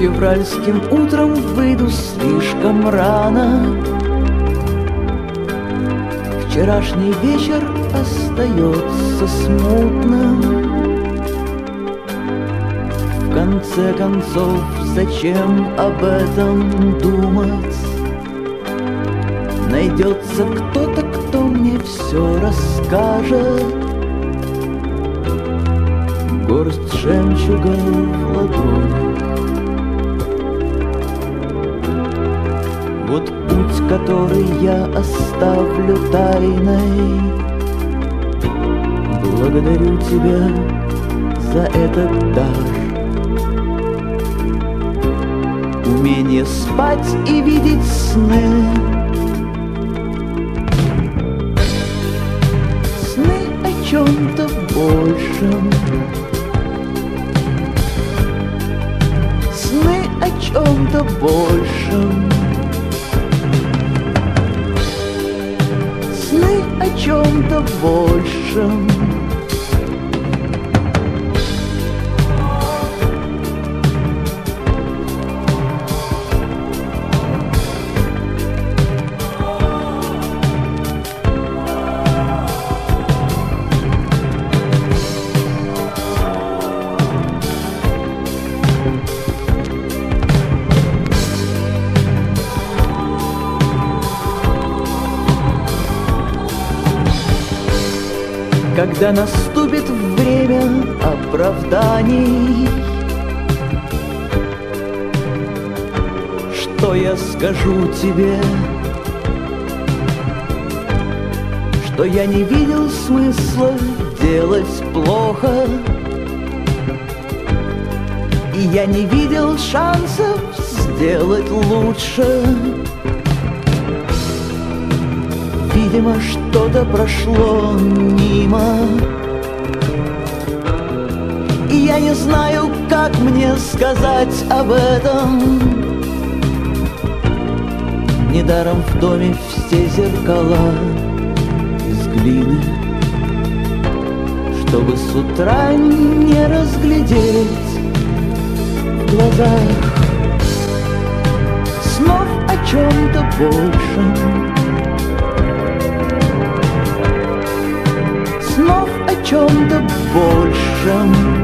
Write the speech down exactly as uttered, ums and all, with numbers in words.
Февральским утром выйду слишком рано. Вчерашний вечер остается смутным. В конце концов, зачем об этом думать? Найдется кто-то, кто мне все расскажет. Горсть жемчуга в ладони. Вот путь, который я оставлю тайной. Благодарю тебя за этот дар. Умение спать и видеть сны. Сны о чем-то большем. Сны о чем-то большем. Сны о чем-то большем. Когда наступит время оправданий, что я скажу тебе? Что я не видел смысла делать плохо, и я не видел шансов сделать лучше. Видимо, что-то прошло мимо, и я не знаю, как мне сказать об этом. Недаром в доме все зеркала из глины, чтобы с утра не разглядеть в глазах снов о чем-то большем. Снов о чем-то большем.